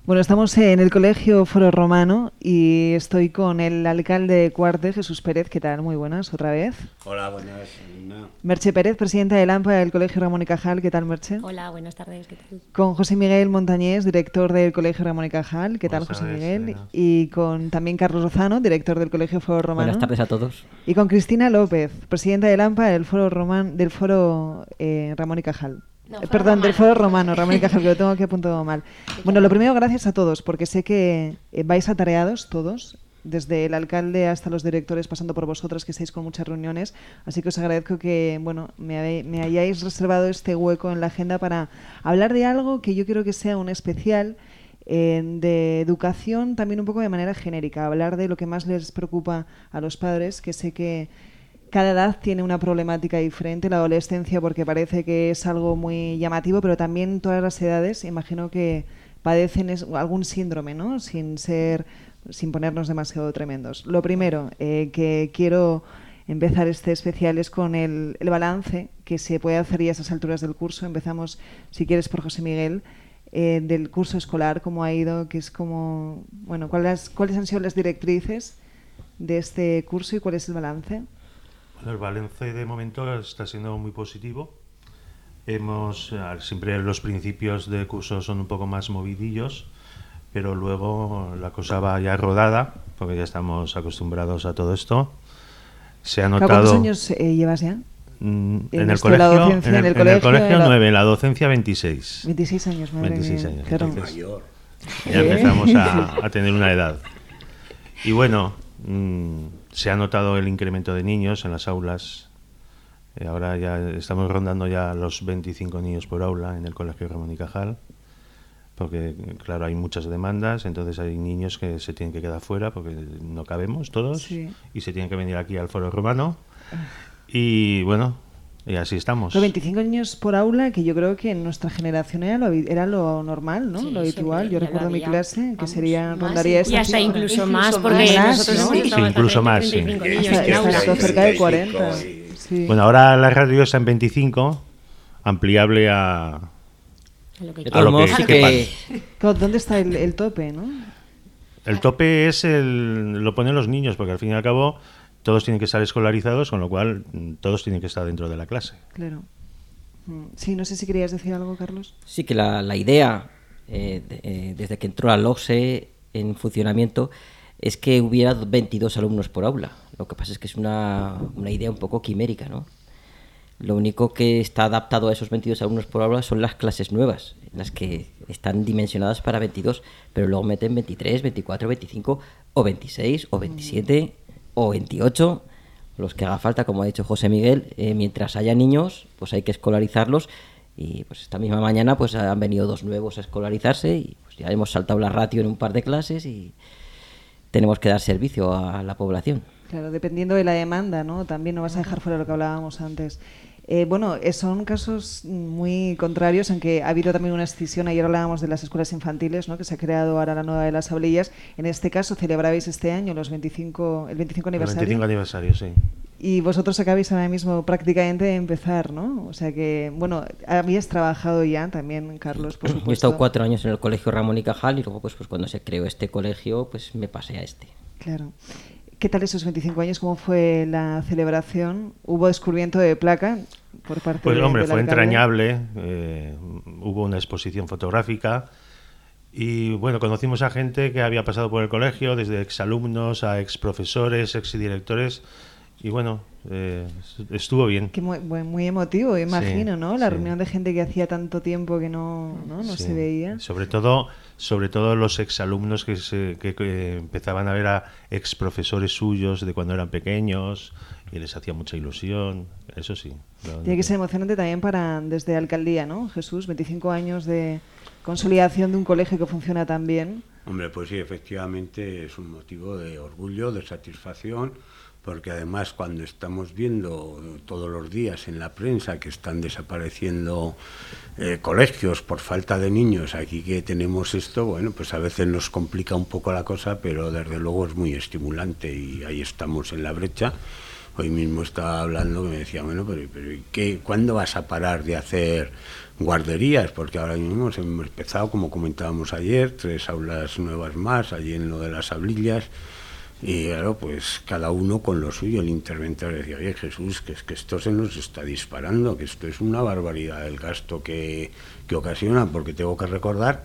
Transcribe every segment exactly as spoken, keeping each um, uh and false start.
Bueno, estamos en el Colegio Foro Romano y estoy con el alcalde de Cuarte, Jesús Pérez. ¿Qué tal? Muy buenas, otra vez. Hola, buenas. No. Merche Pérez, presidenta del AMPA del Colegio Ramón y Cajal. ¿Qué tal, Merche? Hola, buenas tardes. ¿Qué tal? Con José Miguel Montañés, director del Colegio Ramón y Cajal. ¿Qué tal, José Miguel? Y con también Carlos Lozano, director del Colegio Foro Romano. Buenas tardes a todos. Y con Cristina López, presidenta del AMPA del Foro, Roman, del Foro eh, Ramón y Cajal. No, eh, perdón, romano. del Foro Romano, Ramón y Cajal, que lo tengo aquí apuntado mal. Bueno, lo primero, gracias a todos, porque sé que eh, vais atareados todos, desde el alcalde hasta los directores, pasando por vosotros, que estáis con muchas reuniones. Así que os agradezco que bueno me, habe, me hayáis reservado este hueco en la agenda para hablar de algo que yo quiero que sea un especial eh, de educación, también un poco de manera genérica. Hablar de lo que más les preocupa a los padres, que sé que cada edad tiene una problemática diferente, la adolescencia porque parece que es algo muy llamativo, pero también todas las edades imagino que padecen es, algún síndrome, ¿no? Sin ser, sin ponernos demasiado tremendos. Lo primero eh, que quiero empezar este especial es con el, el balance que se puede hacer ya a esas alturas del curso. Empezamos, si quieres, por José Miguel, eh, del curso escolar, cómo ha ido, que es como, bueno, ¿cuáles, cuáles han sido las directrices de este curso y cuál es el balance? El balance de momento está siendo muy positivo. Hemos siempre los principios de curso son un poco más movidillos, pero luego la cosa va ya rodada, porque ya estamos acostumbrados a todo esto. Se ha notado. ¿Cuántos años eh, llevas ya? Mm, en, en, el colegio, docencia, en, el, en el en colegio, el colegio la... nueve, en la docencia veintiséis. veintiséis años, madre veintiséis mía. años. Claro. Entonces, ya empezamos a, a tener una edad. Y bueno, mmm, se ha notado el incremento de niños en las aulas. Eh, ahora ya estamos rondando ya los veinticinco niños por aula en el Colegio Ramón y Cajal, porque claro, hay muchas demandas, entonces hay niños que se tienen que quedar fuera porque no cabemos todos, sí. Y se tienen que venir aquí al Foro Romano. Y bueno, y así estamos. Los veinticinco niños por aula, que yo creo que en nuestra generación era lo, era lo normal, ¿no? Sí, lo habitual. Yo recuerdo mi clase, que vamos, sería, más, rondaría esta. Y hasta incluso, incluso más, porque más, nosotros ¿no? hemos Sí, estado incluso más, sí. Hasta, hasta cerca de cuarenta. Sí. Bueno, ahora la radio está en veinticinco, ampliable a... A lo que, a lo que, sí que... que... ¿Dónde está el, el tope, no? El tope es el lo ponen los niños, porque al fin y al cabo todos tienen que estar escolarizados, con lo cual todos tienen que estar dentro de la clase. Claro. Sí, no sé si querías decir algo, Carlos. Sí, que la, la idea, eh, de, eh, desde que entró la LOCSE en funcionamiento, es que hubiera veintidós alumnos por aula. Lo que pasa es que es una, una idea un poco quimérica, ¿no? Lo único que está adaptado a esos veintidós alumnos por aula son las clases nuevas, las que están dimensionadas para veintidós, pero luego meten veintitrés, veinticuatro, veinticinco o veintiséis o veintisiete mm. o veintiocho, los que haga falta, como ha dicho José Miguel. Eh, mientras haya niños, pues hay que escolarizarlos, y pues esta misma mañana pues han venido dos nuevos a escolarizarse y pues ya hemos saltado la ratio en un par de clases y tenemos que dar servicio a la población. Claro, dependiendo de la demanda, ¿no? También no vas a dejar fuera lo que hablábamos antes. Eh, bueno, eh, son casos muy contrarios en que ha habido también una escisión. Ayer hablábamos de las escuelas infantiles, ¿no? Que se ha creado ahora la nueva de las Sablillas. En este caso celebrabais este año los veinticinco, el veinticinco aniversario. El veinticinco aniversario, sí. Y vosotros acabáis ahora mismo prácticamente de empezar, ¿no? O sea que, bueno, habías trabajado ya también, Carlos, por supuesto. Yo he estado cuatro años en el Colegio Ramón y Cajal y luego, pues, pues cuando se creó este colegio, pues me pasé a este. Claro. ¿Qué tal esos veinticinco años? ¿Cómo fue la celebración? ¿Hubo descubrimiento de placa por parte pues, de Pues hombre, del fue alcalde? entrañable. Eh, hubo una exposición fotográfica y bueno, conocimos a gente que había pasado por el colegio, desde exalumnos a exprofesores, exdirectores, y bueno, eh, estuvo bien. Que muy, muy emotivo, imagino, sí, ¿no? La sí. reunión de gente que hacía tanto tiempo que no, no, no sí. se veía. Sobre todo, sobre todo los exalumnos que, se, que, que empezaban a ver a exprofesores suyos de cuando eran pequeños y les hacía mucha ilusión, eso sí. Tiene que ser emocionante también para desde alcaldía, ¿no, Jesús? veinticinco años de consolidación de un colegio que funciona tan bien. Hombre, pues sí, efectivamente es un motivo de orgullo, de satisfacción, porque además cuando estamos viendo todos los días en la prensa que están desapareciendo eh, colegios por falta de niños, aquí que tenemos esto, bueno, pues a veces nos complica un poco la cosa, pero desde luego es muy estimulante y ahí estamos en la brecha. Hoy mismo estaba hablando que me decía, bueno, pero, pero ¿qué, ¿cuándo vas a parar de hacer guarderías? Porque ahora mismo hemos empezado, como comentábamos ayer, tres aulas nuevas más, allí en lo de las Sablillas, y claro, pues cada uno con lo suyo. El interventor decía, oye Jesús, que es que esto se nos está disparando, que esto es una barbaridad el gasto que, que ocasiona, porque tengo que recordar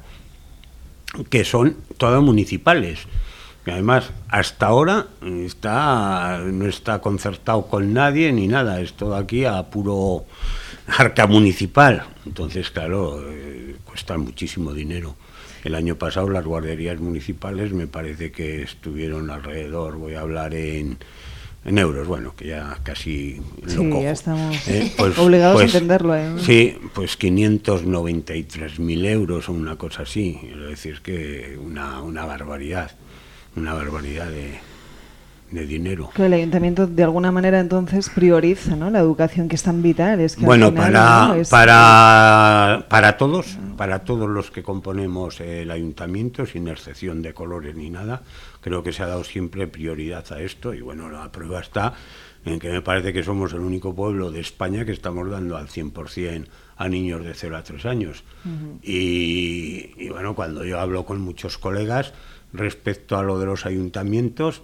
que son todas municipales. Y además, hasta ahora está no está concertado con nadie ni nada, es todo aquí a puro arca municipal. Entonces, claro, eh, cuesta muchísimo dinero. El año pasado las guarderías municipales me parece que estuvieron alrededor, voy a hablar en, en euros, bueno, que ya casi lo sí, cojo. Ya estamos eh, pues, obligados pues, a entenderlo. ¿eh? Sí, pues quinientos noventa y tres mil euros o una cosa así, es decir, que una, una barbaridad. Una barbaridad de, de dinero. Que el ayuntamiento de alguna manera entonces prioriza, ¿no?, la educación, que es tan vital. Es que bueno, al final, para, ¿no? es... para, para todos, para todos los que componemos el ayuntamiento, sin excepción de colores ni nada, creo que se ha dado siempre prioridad a esto, y bueno, la prueba está en que me parece que somos el único pueblo de España que estamos dando al cien por ciento a niños de cero a tres años. Uh-huh. y, y bueno, cuando yo hablo con muchos colegas respecto a lo de los ayuntamientos,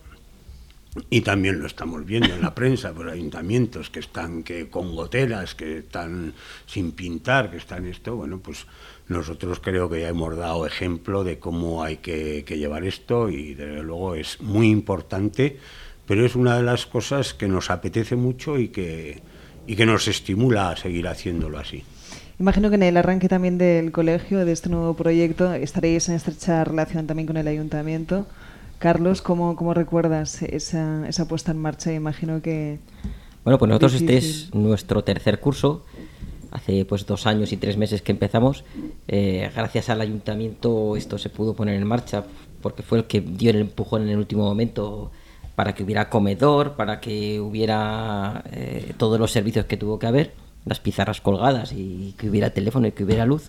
y también lo estamos viendo en la prensa, por ayuntamientos que están que con goteras, que están sin pintar, que están esto, bueno, pues nosotros creo que ya hemos dado ejemplo de cómo hay que, que llevar esto, y desde luego es muy importante, pero es una de las cosas que nos apetece mucho y que, y que nos estimula a seguir haciéndolo así. Imagino que en el arranque también del colegio, de este nuevo proyecto, estaréis en estrecha relación también con el ayuntamiento. Carlos, ¿cómo, cómo recuerdas esa, esa puesta en marcha? Imagino que... Bueno, pues nosotros difícil. Este es nuestro tercer curso. Hace pues dos años y tres meses que empezamos. Eh, gracias al ayuntamiento esto se pudo poner en marcha, porque fue el que dio el empujón en el último momento para que hubiera comedor, para que hubiera eh, todos los servicios que tuvo que haber, las pizarras colgadas, y que hubiera teléfono y que hubiera luz.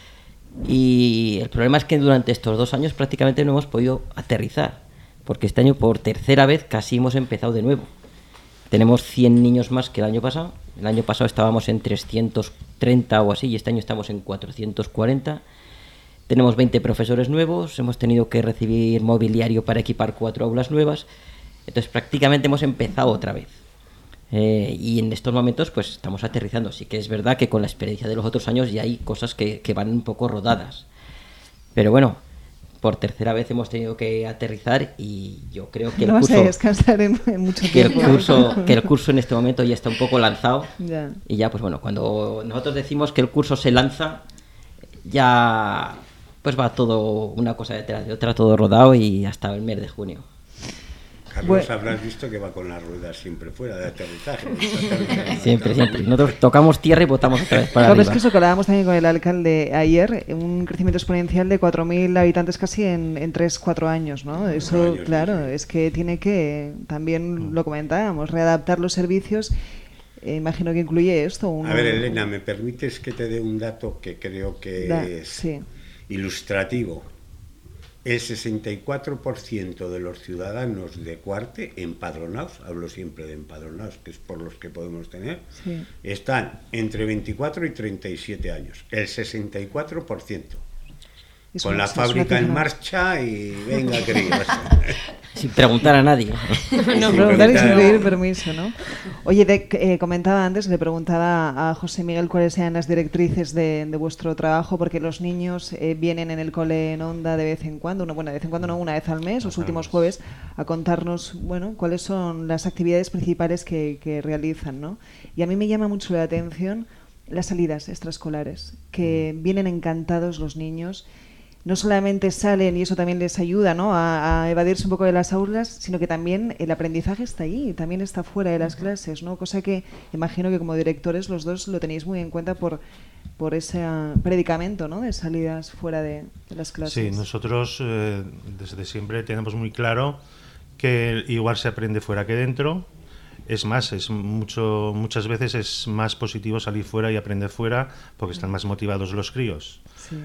Y el problema es que durante estos dos años prácticamente no hemos podido aterrizar, porque este año por tercera vez casi hemos empezado de nuevo. Tenemos cien niños más que el año pasado. El año pasado estábamos en trescientos treinta o así, y este año estamos en cuatrocientos cuarenta. Tenemos veinte profesores nuevos, hemos tenido que recibir mobiliario para equipar cuatro aulas nuevas. Entonces prácticamente hemos empezado otra vez. Eh, y en estos momentos pues estamos aterrizando. Sí que es verdad que con la experiencia de los otros años ya hay cosas que, que van un poco rodadas, pero bueno, por tercera vez hemos tenido que aterrizar, y yo creo que el no curso vas a descansar en, en mucho que el tiempo. curso que el curso en este momento ya está un poco lanzado. Ya. Y ya pues bueno, cuando nosotros decimos que el curso se lanza, ya pues va todo una cosa detrás de otra, todo rodado, y hasta el mes de junio. Carlos, bueno. habrás visto que va con las ruedas siempre fuera de aterrizaje. Siempre, siempre. Nosotros tocamos tierra y botamos otra vez para Claro, arriba. es que eso que hablábamos también con el alcalde ayer, un crecimiento exponencial de cuatro mil habitantes casi en, en tres cuatro años, ¿no? Eso, años, claro, sí. es que tiene que, también lo comentábamos, readaptar los servicios. Eh, imagino que incluye esto. Uno, A ver, Elena, ¿me permites que te dé un dato que creo que da, es sí. ilustrativo? El sesenta y cuatro por ciento de los ciudadanos de Cuarte empadronados, hablo siempre de empadronados, que es por los que podemos tener, Sí. están entre veinticuatro y treinta y siete años. El sesenta y cuatro por ciento. Es Con una- la es una fábrica en cifra. marcha y venga, críos. Sin preguntar a nadie. No, preguntar y sin pedir permiso, ¿no? Oye, de, eh, comentaba antes, le preguntaba a José Miguel cuáles eran las directrices de, de vuestro trabajo, porque los niños eh, vienen en el cole en Onda de vez en cuando, una, bueno, de vez en cuando no, una vez al mes, los últimos jueves, a contarnos, bueno, cuáles son las actividades principales que, que realizan, ¿no? Y a mí me llama mucho la atención las salidas extraescolares, que vienen encantados los niños. No solamente salen, y eso también les ayuda, ¿no?, a, a evadirse un poco de las aulas, sino que también el aprendizaje está ahí, también está fuera de las clases, ¿no? Cosa que imagino que como directores los dos lo tenéis muy en cuenta por, por ese predicamento, ¿no?, de salidas fuera de, de las clases. Sí, nosotros eh, desde siempre tenemos muy claro que igual se aprende fuera que dentro. Es más, es mucho, muchas veces es más positivo salir fuera y aprender fuera, porque están más motivados los críos. Sí.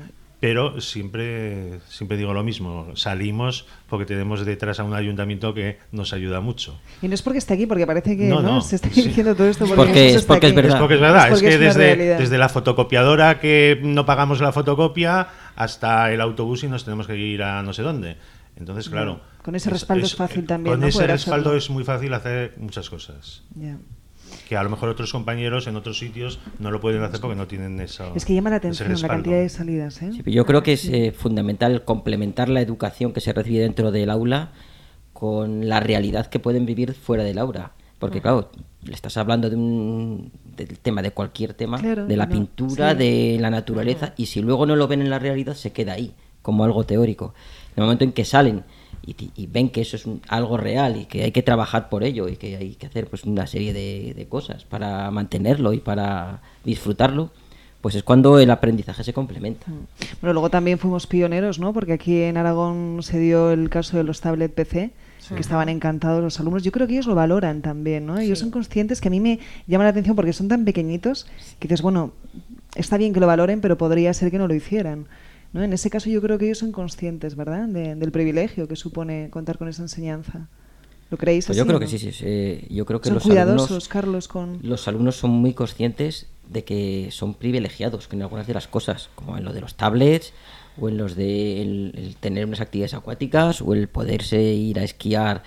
pero siempre, siempre digo lo mismo, salimos porque tenemos detrás a un ayuntamiento que nos ayuda mucho. Y no es porque esté aquí, porque parece que no, ¿no? no, se está sí. diciendo todo esto porque, porque, Jesús es, porque está es verdad. Es porque es verdad, es, es, porque que es desde, desde la fotocopiadora que no pagamos la fotocopia hasta el autobús y nos tenemos que ir a no sé dónde. Entonces, claro... Con ese respaldo es, es fácil también, Con ¿no? ese Poder respaldo hacerlo. es muy fácil hacer muchas cosas. Yeah. Que a lo mejor otros compañeros en otros sitios no lo pueden hacer porque no tienen eso. Es que llama la atención la cantidad de salidas, ¿eh? Sí, yo creo que es eh, fundamental complementar la educación que se recibe dentro del aula con la realidad que pueden vivir fuera del aula. Porque, claro, le estás hablando de un, del tema, de cualquier tema, claro, de la no, pintura, sí. de la naturaleza, y si luego no lo ven en la realidad, se queda ahí, como algo teórico. En el momento en que salen y, y ven que eso es un, algo real y que hay que trabajar por ello y que hay que hacer pues una serie de, de cosas para mantenerlo y para disfrutarlo, pues es cuando el aprendizaje se complementa. Bueno, luego también fuimos pioneros, ¿no? Porque aquí en Aragón se dio el caso de los tablet P C, sí. que estaban encantados los alumnos. Yo creo que ellos lo valoran también, ¿no? Ellos sí. son conscientes, que a mí me llama la atención porque son tan pequeñitos que dices, bueno, está bien que lo valoren, pero podría ser que no lo hicieran, ¿no? En ese caso yo creo que ellos son conscientes, ¿verdad?, de, del privilegio que supone contar con esa enseñanza. ¿Lo creéis pues así? Yo creo ¿no? que sí, sí. Eh, yo creo que son los cuidadosos, alumnos, Carlos, con... los alumnos son muy conscientes de que son privilegiados en algunas de las cosas, como en lo de los tablets, o en los de el, el tener unas actividades acuáticas, o el poderse ir a esquiar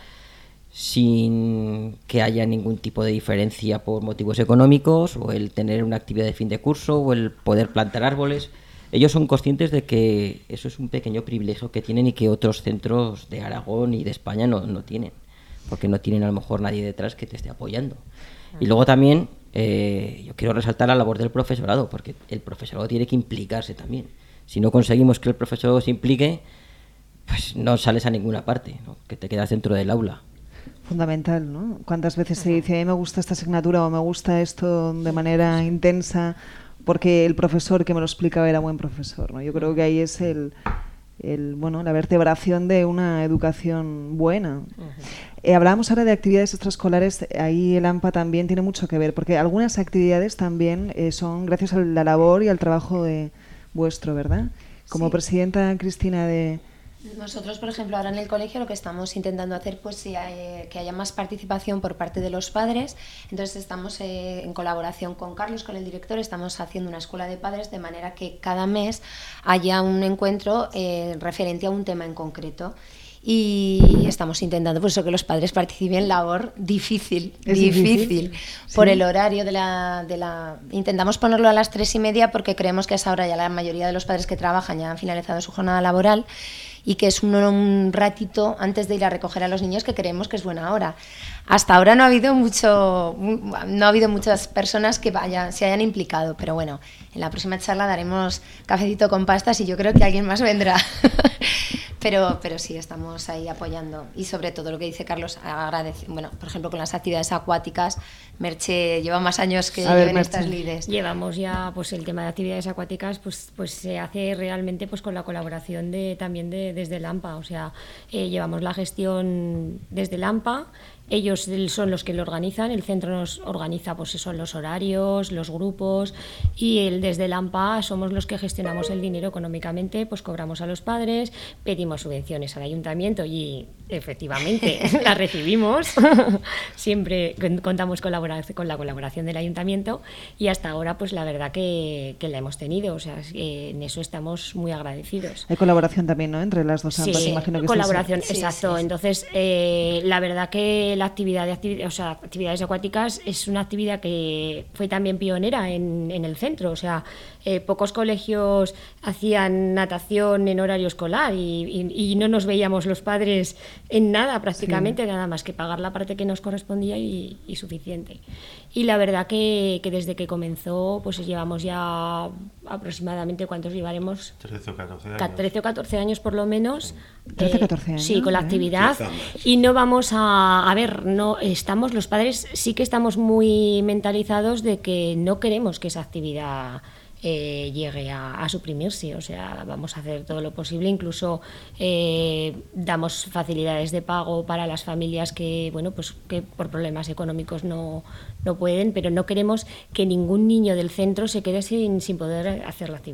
sin que haya ningún tipo de diferencia por motivos económicos, o el tener una actividad de fin de curso, o el poder plantar árboles. Ellos son conscientes de que eso es un pequeño privilegio que tienen y que otros centros de Aragón y de España no, no tienen, porque no tienen a lo mejor nadie detrás que te esté apoyando. Y luego también eh, yo quiero resaltar la labor del profesorado, porque el profesorado tiene que implicarse también. Si no conseguimos que el profesorado se implique, pues no sales a ninguna parte, ¿no? Que te quedas dentro del aula. Fundamental, ¿no? ¿Cuántas veces se dice, a mí me gusta esta asignatura o me gusta esto de manera intensa porque el profesor que me lo explicaba era buen profesor, ¿no? Yo creo que ahí es el, el bueno, la vertebración de una educación buena. Uh-huh. Eh, hablábamos ahora de actividades extraescolares, ahí el AMPA también tiene mucho que ver, porque algunas actividades también eh, son gracias a la labor y al trabajo de vuestro, ¿verdad? Como sí. presidenta, Cristina, de... Nosotros, por ejemplo, ahora en el colegio lo que estamos intentando hacer pues es que haya más participación por parte de los padres. Entonces estamos eh, en colaboración con Carlos, con el director, estamos haciendo una escuela de padres de manera que cada mes haya un encuentro eh, referente a un tema en concreto. Y estamos intentando por eso que los padres participen, labor difícil, ¿Es difícil, difícil? por ¿Sí? el horario de la, de la... Intentamos ponerlo a las tres y media porque creemos que a esa hora ya la mayoría de los padres que trabajan ya han finalizado su jornada laboral y que es un, un ratito antes de ir a recoger a los niños que creemos que es buena hora. Hasta ahora no ha habido mucho, no ha habido muchas personas que vayan, se hayan implicado, pero bueno, en la próxima charla daremos cafecito con pastas y yo creo que alguien más vendrá. Pero, pero sí, estamos ahí apoyando. Y sobre todo lo que dice Carlos, agradece, bueno, por ejemplo, con las actividades acuáticas, Merche lleva más años que lleven estas lides. Llevamos ya, pues el tema de actividades acuáticas, pues, pues se hace realmente pues con la colaboración de también de, desde el AMPA. O sea, eh, llevamos la gestión desde el AMPA. Ellos son los que lo organizan, el centro nos organiza pues son los horarios, los grupos y el, desde el AMPA somos los que gestionamos el dinero económicamente, pues cobramos a los padres, pedimos subvenciones al ayuntamiento y efectivamente las recibimos, siempre contamos con la, con la colaboración del ayuntamiento y hasta ahora pues la verdad que, que la hemos tenido, o sea, en eso estamos muy agradecidos. Hay colaboración también, ¿no?, entre las dos AMPAs, sí, imagino que colaboración, sí, exacto, sí, sí. Entonces eh, la verdad que la actividad de actividad, o sea, actividades acuáticas es una actividad que fue también pionera en, en el centro, o sea, eh, pocos colegios hacían natación en horario escolar y, y, y no nos veíamos los padres en nada prácticamente, sí. nada más que pagar la parte que nos correspondía y, y suficiente. Y la verdad que, que desde que comenzó, pues llevamos ya aproximadamente, ¿cuántos llevaremos? trece o catorce años. trece o catorce años por lo menos. trece o catorce años. Sí, con la ¿eh? actividad. Y no vamos a... A ver, no estamos, los padres sí que estamos muy mentalizados de que no queremos que esa actividad eh, llegue a, a suprimirse, o sea, vamos a hacer todo lo posible, incluso eh, damos facilidades de pago para las familias que, bueno, pues que por problemas económicos no, no pueden, pero no queremos que ningún niño del centro se quede sin, sin poder hacer la actividad.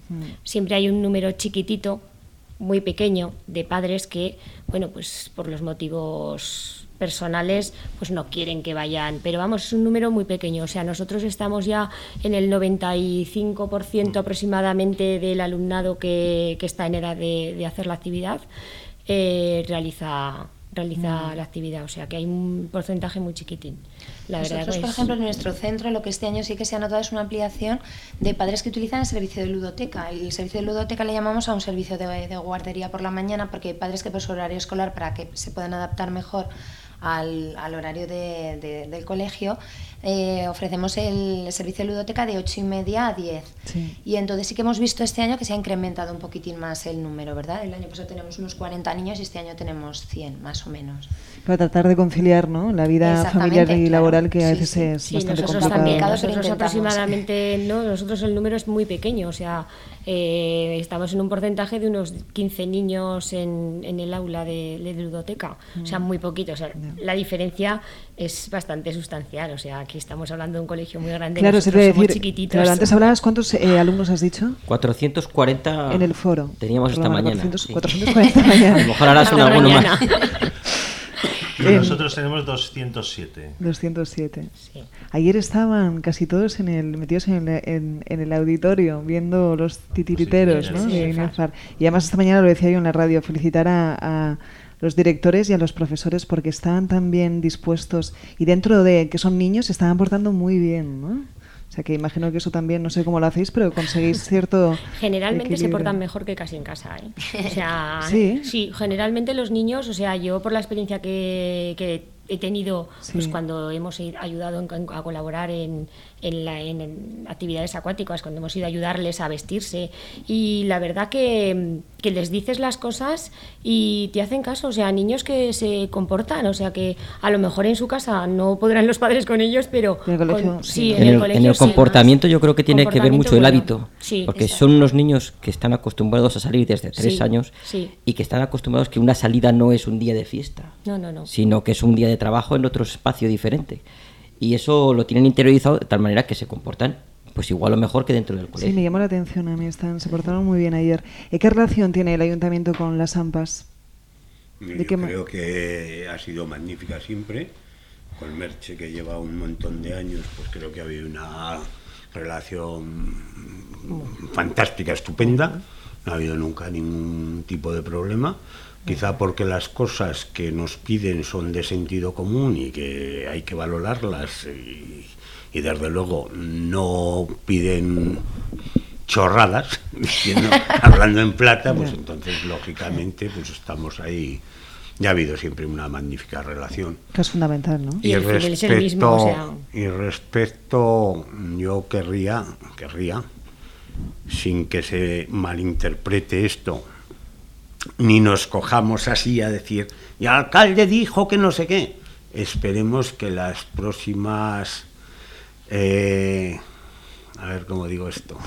Mm. Siempre hay un número chiquitito, muy pequeño, de padres que, bueno, pues por los motivos personales pues no quieren que vayan, pero vamos, es un número muy pequeño, o sea, nosotros estamos ya en el noventa y cinco por ciento aproximadamente del alumnado que, que está en edad de, de hacer la actividad, eh, realiza realiza mm. la actividad, o sea que hay un porcentaje muy chiquitín. La Nosotros, verdad es... por ejemplo, en nuestro centro, lo que este año sí que se ha notado es una ampliación de padres que utilizan el servicio de ludoteca. El servicio de ludoteca le llamamos a un servicio de, de guardería por la mañana, porque hay padres que por su horario escolar, para que se puedan adaptar mejor al, al horario de, de, del colegio, eh, ofrecemos el servicio de ludoteca de ocho y media a diez. Sí. Y entonces sí que hemos visto este año que se ha incrementado un poquitín más el número, ¿verdad? El año pasado tenemos unos cuarenta niños y este año tenemos cien, más o menos. Para tratar de conciliar, ¿no?, la vida familiar y laboral, claro, que a veces sí, sí. es sí, bastante nosotros complicado. También, nosotros aproximadamente, no, nosotros el número es muy pequeño, o sea, eh, estamos en un porcentaje de unos quince niños en, en el aula de, de ludoteca, mm. o sea, muy poquito, o sea, yeah. la diferencia es bastante sustancial, o sea, aquí estamos hablando de un colegio muy grande, claro, nosotros se somos decir, chiquititos. Claro, antes hablabas, ¿cuántos eh, alumnos has dicho? cuatrocientos cuarenta en el foro. Teníamos esta Roma, mañana. cuatrocientos, sí. cuatrocientos cuarenta mañana. A lo mejor ahora son alguno más. Y nosotros tenemos doscientos siete. doscientos siete. Sí. Ayer estaban casi todos en el, metidos en el, en, en el auditorio viendo los titiriteros, sí, ¿no? Sí, de sí, Inefar. Y además esta mañana lo decía yo en la radio, felicitar a, a los directores y a los profesores porque estaban tan bien dispuestos y dentro de que son niños se estaban portando muy bien, ¿no? O sea que imagino que eso también, no sé cómo lo hacéis, pero conseguís cierto generalmente equilibrio. Se portan mejor que casi en casa, ¿eh? O sea, ¿Sí? sí, generalmente los niños, o sea, yo por la experiencia que, que he tenido, sí. pues cuando hemos ayudado en, a colaborar en, en, la, en, en actividades acuáticas, cuando hemos ido a ayudarles a vestirse, y la verdad que, que les dices las cosas y te hacen caso, o sea, niños que se comportan, o sea, que a lo mejor en su casa no podrán los padres con ellos, pero en el colegio, con, sí. Sí, en, en, el, el colegio, en el comportamiento sí, yo creo que tiene que ver mucho bueno. el hábito, sí, porque exacto. son unos niños que están acostumbrados a salir desde tres sí, años sí. y que están acostumbrados que una salida no es un día de fiesta, no, no, no. sino que es un día de trabajo en otro espacio diferente, y eso lo tienen interiorizado de tal manera que se comportan pues igual o mejor que dentro del colegio. Sí, me llamó la atención a mí, están, se portaron muy bien ayer. ¿Qué relación tiene el ayuntamiento con las AMPAs? Yo creo que ha sido magnífica siempre, con Merche, que lleva un montón de años, pues creo que ha habido una relación fantástica, estupenda, no ha habido nunca ningún tipo de problema. Quizá porque las cosas que nos piden son de sentido común y que hay que valorarlas y, y desde luego no piden chorradas, diciendo, hablando en plata, pues entonces lógicamente pues estamos ahí. Ya ha habido siempre una magnífica relación. Que es fundamental, ¿no? Y, y respecto, es el mismo, o sea... y respecto, yo querría, querría, sin que se malinterprete esto, ni nos cojamos así a decir, y el alcalde dijo que no sé qué. Esperemos que las próximas, eh, a ver cómo digo esto,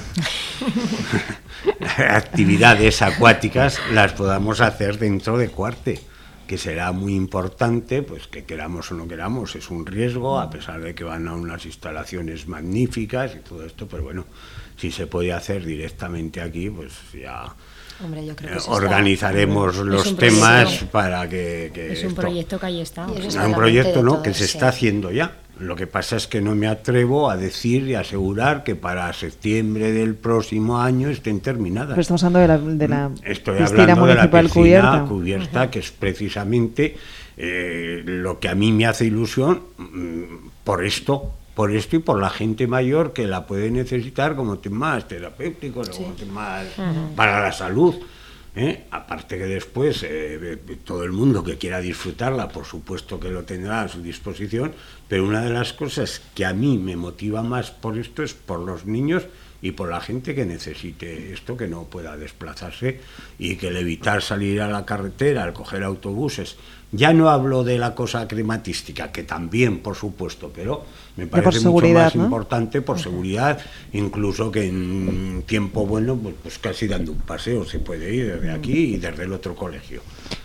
actividades acuáticas las podamos hacer dentro de Cuarte, que será muy importante, pues que queramos o no queramos, es un riesgo, a pesar de que van a unas instalaciones magníficas y todo esto, pero bueno, si se puede hacer directamente aquí, pues ya... Hombre, yo creo que eh, organizaremos está... los temas para que, que es un esto, proyecto que ahí está. No, un proyecto no, que se sí. está haciendo ya. Lo que pasa es que no me atrevo a decir y asegurar que para septiembre del próximo año estén terminadas. Pero estamos hablando de la, de la Estoy piscina hablando municipal de la piscina cubierta, cubierta uh-huh. que es precisamente eh, lo que a mí me hace ilusión mmm, por esto. Por esto y por la gente mayor que la puede necesitar como temas terapéuticos, sí. como temas uh-huh. para la salud. ¿eh? Aparte que después eh, todo el mundo que quiera disfrutarla, por supuesto que lo tendrá a su disposición, pero una de las cosas que a mí me motiva más por esto es por los niños y por la gente que necesite esto, que no pueda desplazarse y que el evitar salir a la carretera, al coger autobuses. Ya no hablo de la cosa crematística, que también, por supuesto, pero me parece mucho más ¿no? importante por uh-huh. seguridad, incluso que en tiempo bueno, pues, pues casi dando un paseo se puede ir desde aquí y desde el otro colegio.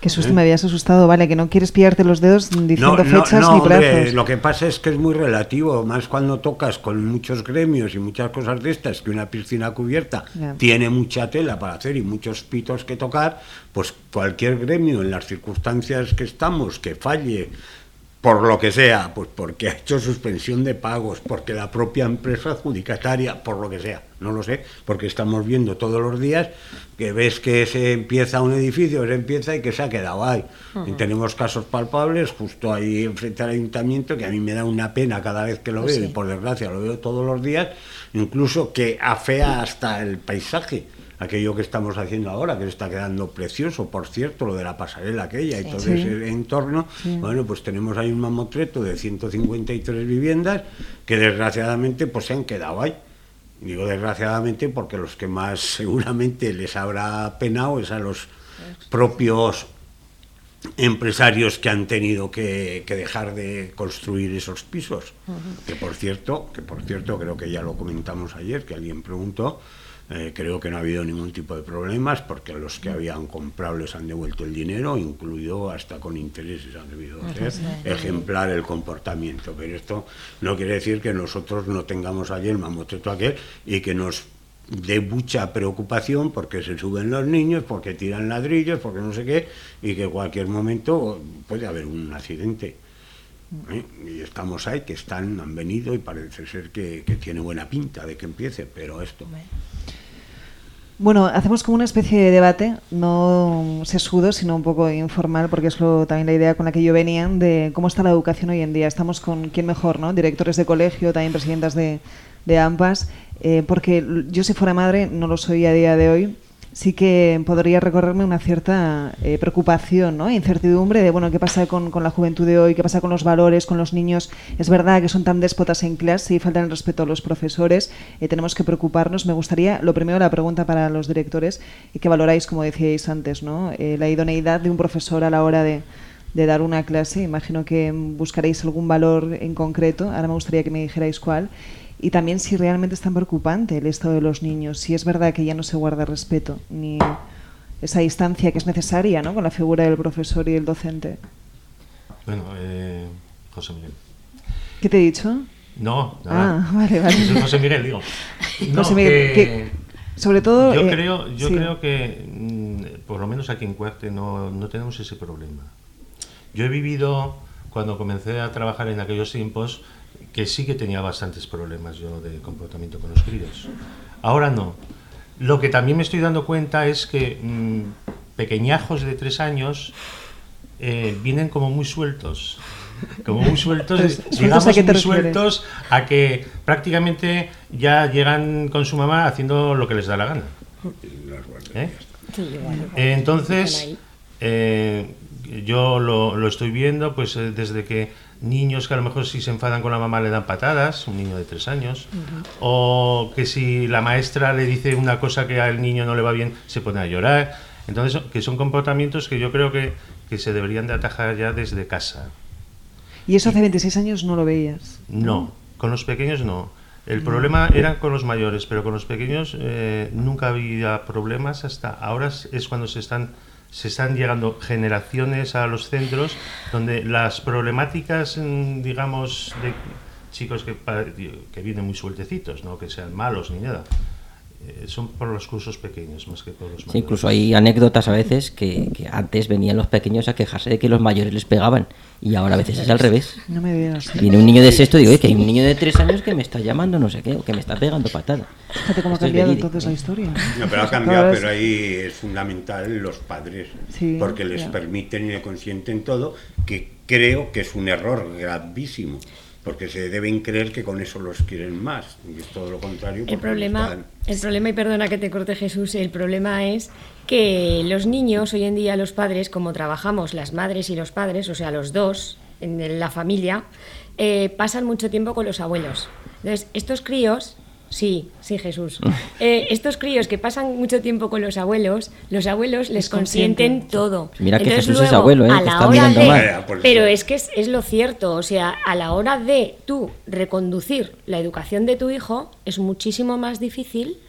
Qué susto, ¿Eh? me habías asustado, vale, que no quieres pillarte los dedos diciendo no, fechas no, no, ni plazos. Hombre, lo que pasa es que es muy relativo, más cuando tocas con muchos gremios y muchas cosas de estas, que una piscina cubierta yeah. tiene mucha tela para hacer y muchos pitos que tocar, pues cualquier gremio en las circunstancias que estamos, que falle, por lo que sea, pues porque ha hecho suspensión de pagos, porque la propia empresa adjudicataria, por lo que sea, no lo sé, porque estamos viendo todos los días que ves que se empieza un edificio, se empieza y que se ha quedado ahí. Uh-huh. Y tenemos casos palpables justo ahí frente al ayuntamiento, que a mí me da una pena cada vez que lo veo, sí. y por desgracia lo veo todos los días, incluso que afea hasta el paisaje. Aquello que estamos haciendo ahora, que está quedando precioso, por cierto, lo de la pasarela aquella sí. y todo sí. ese entorno, sí. bueno, pues tenemos ahí un mamotreto de ciento cincuenta y tres viviendas que desgraciadamente pues se han quedado ahí. Digo desgraciadamente porque los que más seguramente les habrá penado es a los propios empresarios que han tenido que, que dejar de construir esos pisos. Uh-huh. Que por cierto, que por cierto, creo que ya lo comentamos ayer, que alguien preguntó, Eh, creo que no ha habido ningún tipo de problemas porque los que habían comprado les han devuelto el dinero, incluido hasta con intereses han debido ser ejemplar el comportamiento. Pero esto no quiere decir que nosotros no tengamos allí el mamotreto aquel y que nos dé mucha preocupación porque se suben los niños, porque tiran ladrillos, porque no sé qué, y que en cualquier momento puede haber un accidente. ¿Eh? Y estamos ahí, que están, han venido y parece ser que, que tiene buena pinta de que empiece, pero esto... Bueno, hacemos como una especie de debate, no sesudo, sino un poco informal, porque es lo, también la idea con la que yo venía, de cómo está la educación hoy en día. Estamos con quién mejor, ¿no? Directores de colegio, también presidentas de, de AMPAs, eh, porque yo si fuera madre, no lo soy a día de hoy, sí que podría recorrerme una cierta eh, preocupación, ¿no? Incertidumbre de, bueno, ¿qué pasa con, con la juventud de hoy? ¿Qué pasa con los valores, con los niños? Es verdad que son tan déspotas en clase y faltan el respeto a los profesores. Eh, tenemos que preocuparnos. Me gustaría, lo primero, la pregunta para los directores, y que valoráis, como decíais antes, ¿no? Eh, la idoneidad de un profesor a la hora de, de dar una clase. Imagino que buscaréis algún valor en concreto. Ahora me gustaría que me dijerais cuál. Y también si realmente es tan preocupante el estado de los niños, si es verdad que ya no se guarda respeto, ni esa distancia que es necesaria, ¿no?, con la figura del profesor y el docente. Bueno, eh, José Miguel. ¿Qué te he dicho? No, nada. Ah, vale, vale. Soy José Miguel, digo. No, José Miguel, que, que, sobre todo... Yo, eh, creo, yo sí. creo que, mmm, por lo menos aquí en Cuarte, no, no tenemos ese problema. Yo he vivido, cuando comencé a trabajar en aquellos tiempos, que sí que tenía bastantes problemas yo de comportamiento con los críos. Ahora no. Lo que también me estoy dando cuenta es que mmm, pequeñajos de tres años eh, vienen como muy sueltos. Como muy sueltos, Entonces, digamos ¿sueltos a qué te muy refieres? sueltos a que prácticamente ya llegan con su mamá haciendo lo que les da la gana. ¿Eh? Entonces, eh, yo lo, lo estoy viendo pues eh, desde que niños que a lo mejor si se enfadan con la mamá le dan patadas, un niño de tres años, uh-huh. o que si la maestra le dice una cosa que al niño no le va bien, se pone a llorar. Entonces, que son comportamientos que yo creo que, que se deberían de atajar ya desde casa. ¿Y eso hace veintiséis años no lo veías? No, con los pequeños no. El no. problema era con los mayores, pero con los pequeños eh, nunca había problemas hasta ahora es cuando se están... se están llegando generaciones a los centros donde las problemáticas, digamos, de chicos que, que vienen muy sueltecitos, no que sean malos ni nada, eh, son por los cursos pequeños más que por los mayores. Sí, incluso hay anécdotas a veces que, que antes venían los pequeños a quejarse de que los mayores les pegaban y ahora a veces es al revés. No me digas. Viene un niño de sexto y digo, que hay un niño de tres años que me está llamando no sé qué, o que me está pegando patada. Fíjate cómo ha cambiado entonces la historia. No, pero ha cambiado, pero ahí es fundamental los padres, sí, porque les yeah. permiten y le consienten todo, que creo que es un error gravísimo, porque se deben creer que con eso los quieren más, y es todo lo contrario. El problema, están... el problema, y perdona que te corte Jesús, el problema es que los niños, hoy en día los padres, como trabajamos las madres y los padres, o sea los dos, en la familia, eh, pasan mucho tiempo con los abuelos. Entonces, estos críos... Sí, sí, Jesús. Eh, estos críos que pasan mucho tiempo con los abuelos, los abuelos les consienten todo. Mira que Entonces, Jesús luego, es abuelo, ¿eh? A Te la está hora mirando de, mal. pero es que es, es lo cierto, o sea, a la hora de tú reconducir la educación de tu hijo es muchísimo más difícil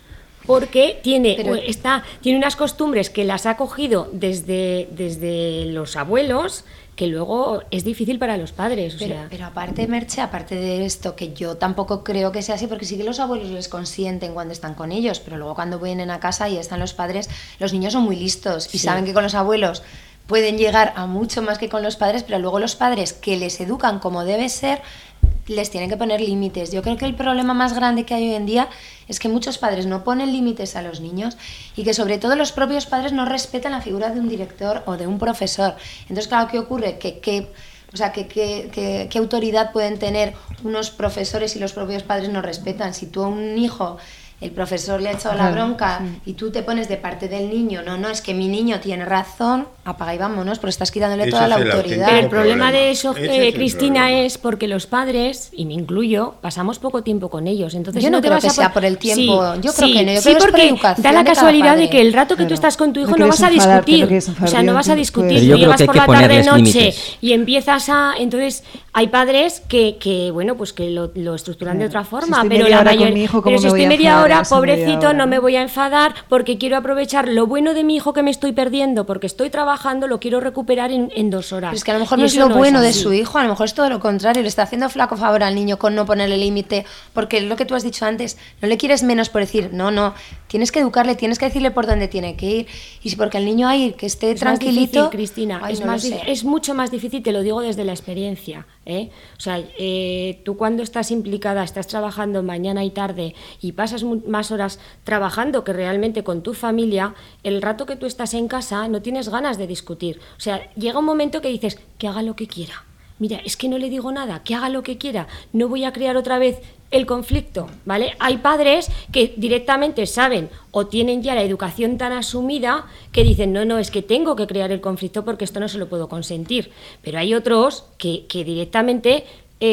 porque tiene, Pero- está, tiene unas costumbres que las ha cogido desde, desde los abuelos, que luego es difícil para los padres. O Pero, sea, pero aparte, Merche, aparte de esto, que yo tampoco creo que sea así, porque sí que los abuelos les consienten cuando están con ellos, pero luego cuando vienen a casa y están los padres, los niños son muy listos y Sí. saben que con los abuelos pueden llegar a mucho más que con los padres, pero luego los padres que les educan como debe ser, les tienen que poner límites. Yo creo que el problema más grande que hay hoy en día es que muchos padres no ponen límites a los niños y que sobre todo los propios padres no respetan la figura de un director o de un profesor. Entonces, claro, ¿qué ocurre? Que, que o sea, ¿qué, qué, qué, qué autoridad pueden tener unos profesores si los propios padres no respetan? Si tú a un hijo, el profesor le ha echado la Claro, bronca sí. y tú te pones de parte del niño, no, no, es que mi niño tiene razón, apaga y vámonos, porque estás quitándole Ese toda es la el autoridad. pero el problema. problema de eso, Ese eh, es el Cristina, problema. es porque los padres, y me incluyo, pasamos poco tiempo con ellos. Entonces, Yo no te creo vas que a sea pon- por el tiempo. Sí, Yo creo sí, que no. Yo sí, creo que es por porque educación da la de cada casualidad de padre. que el rato que Claro. tú estás con tu No hijo no quieres vas a enfadarte, no discutir. quieres O sea, enfadarte, no vas a pues- discutir. Pero Tú yo creo llegas que hay por que la tarde ponerles noche límites. y empiezas a. Entonces, hay padres que, que bueno, pues que lo, lo estructuran de Claro. otra Si forma. estoy pero media la hora con mayor- mi hijo, ¿cómo pero si me voy estoy a media enfadar en hora, esa media pobrecito, hora, no no? me voy a enfadar porque quiero aprovechar lo bueno de mi hijo que me estoy perdiendo, porque estoy trabajando, lo quiero recuperar en, en dos horas. Pero es que a lo mejor Y no es eso lo bueno de así. su hijo, a lo mejor es todo lo contrario, le está haciendo flaco favor al niño con no ponerle límite, porque es lo que tú has dicho antes, no le quieres menos por decir, no, no, tienes que educarle, tienes que decirle por dónde tiene que ir, y si porque el niño ahí que esté Es más tranquilito, difícil, Cristina, ay, es, no más lo di- sé. es mucho más difícil, te lo digo desde la experiencia, ¿eh? O sea, eh, tú cuando estás implicada, estás trabajando mañana y tarde y pasas mu- más horas trabajando que realmente con tu familia, el rato que tú estás en casa no tienes ganas de discutir. O sea, llega un momento que dices, que haga lo que quiera. Mira, es que no le digo nada, que haga lo que quiera, no voy a crear otra vez el conflicto, ¿vale? Hay padres que directamente saben o tienen ya la educación tan asumida que dicen, no, no, es que tengo que crear el conflicto porque esto no se lo puedo consentir. Pero hay otros que, que directamente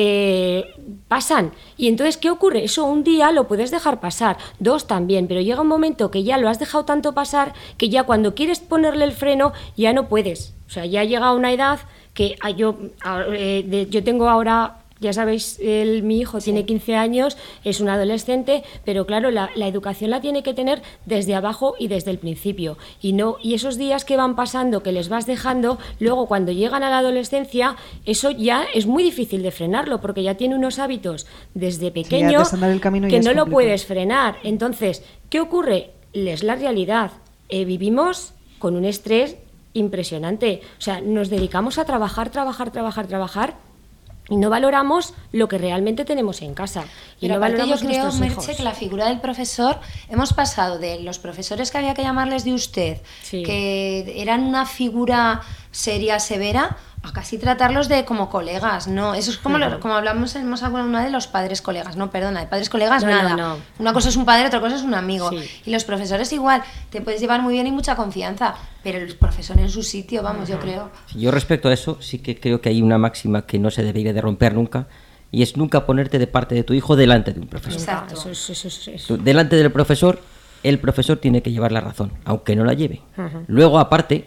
eh, pasan. Y entonces, ¿qué ocurre? Eso un día lo puedes dejar pasar, dos también, pero llega un momento que ya lo has dejado tanto pasar que ya cuando quieres ponerle el freno ya no puedes. O sea, ya llega una edad que ah, yo, ah, eh, de- yo tengo ahora, ya sabéis, el, mi hijo tiene quince años, es un adolescente, pero claro, la, la educación la tiene que tener desde abajo y desde el principio. Y, no, y esos días que van pasando, que les vas dejando, luego cuando llegan a la adolescencia, eso ya es muy difícil de frenarlo, porque ya tiene unos hábitos desde pequeño desandar el camino ya que es no lo complicado. puedes frenar. Entonces, ¿qué ocurre? Es la realidad. Eh, vivimos con un estrés impresionante. O sea, nos dedicamos a trabajar, trabajar, trabajar, trabajar y no valoramos lo que realmente tenemos en casa. Y Pero no aparte yo valoramos creo, nuestros Merche, hijos. que la figura del profesor, hemos pasado de los profesores que había que llamarles de usted, Sí. que eran una figura seria, severa, a casi tratarlos de como colegas, ¿no? Eso es como, lo- como hablamos en más alguna de los padres colegas, no, perdona, de padres colegas No, nada. no, no. Una cosa es un padre, otra cosa es un amigo. Sí. Y los profesores igual, te puedes llevar muy bien y mucha confianza, pero el profesor en su sitio, vamos, yo creo. Yo respecto a eso sí que creo que hay una máxima que no se debería de romper nunca, y es nunca ponerte de parte de tu hijo delante de un profesor. Exacto. Eso es- eso es- eso. Tú, delante del profesor, el profesor tiene que llevar la razón, aunque no la lleve. Luego, aparte,